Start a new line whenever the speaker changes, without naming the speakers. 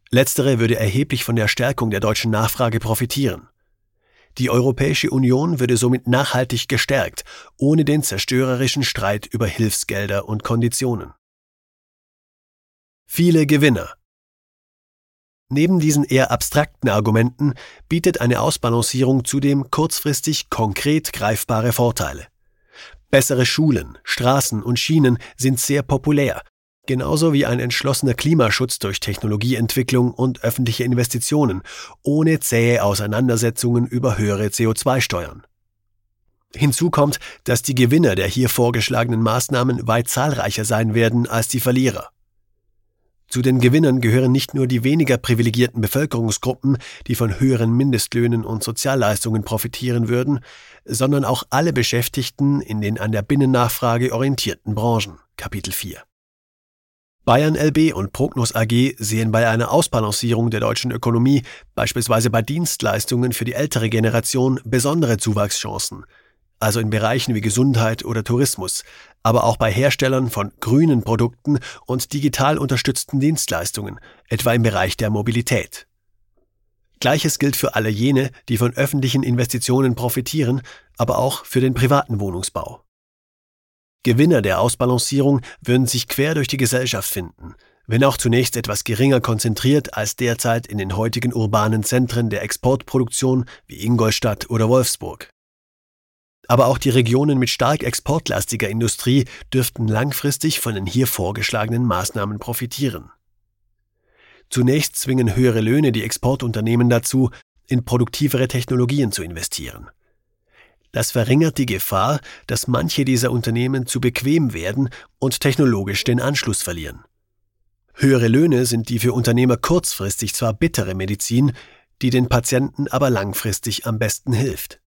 Letztere würde erheblich von der Stärkung der deutschen Nachfrage profitieren. Die Europäische Union würde somit nachhaltig gestärkt, ohne den zerstörerischen Streit über Hilfsgelder und Konditionen. Viele Gewinner. Neben diesen eher abstrakten Argumenten bietet eine Ausbalancierung zudem kurzfristig konkret greifbare Vorteile. Bessere Schulen, Straßen und Schienen sind sehr populär, genauso wie ein entschlossener Klimaschutz durch Technologieentwicklung und öffentliche Investitionen, ohne zähe Auseinandersetzungen über höhere CO2-Steuern. Hinzu kommt, dass die Gewinner der hier vorgeschlagenen Maßnahmen weit zahlreicher sein werden als die Verlierer. Zu den Gewinnern gehören nicht nur die weniger privilegierten Bevölkerungsgruppen, die von höheren Mindestlöhnen und Sozialleistungen profitieren würden, sondern auch alle Beschäftigten in den an der Binnennachfrage orientierten Branchen. Kapitel 4. Bayern LB und Prognos AG sehen bei einer Ausbalancierung der deutschen Ökonomie, beispielsweise bei Dienstleistungen für die ältere Generation, besondere Zuwachschancen, also in Bereichen wie Gesundheit oder Tourismus, aber auch bei Herstellern von grünen Produkten und digital unterstützten Dienstleistungen, etwa im Bereich der Mobilität. Gleiches gilt für alle jene, die von öffentlichen Investitionen profitieren, aber auch für den privaten Wohnungsbau. Gewinner der Ausbalancierung würden sich quer durch die Gesellschaft finden, wenn auch zunächst etwas geringer konzentriert als derzeit in den heutigen urbanen Zentren der Exportproduktion wie Ingolstadt oder Wolfsburg. Aber auch die Regionen mit stark exportlastiger Industrie dürften langfristig von den hier vorgeschlagenen Maßnahmen profitieren. Zunächst zwingen höhere Löhne die Exportunternehmen dazu, in produktivere Technologien zu investieren. Das verringert die Gefahr, dass manche dieser Unternehmen zu bequem werden und technologisch den Anschluss verlieren. Höhere Löhne sind die für Unternehmer kurzfristig zwar bittere Medizin, die den Patienten aber langfristig am besten hilft.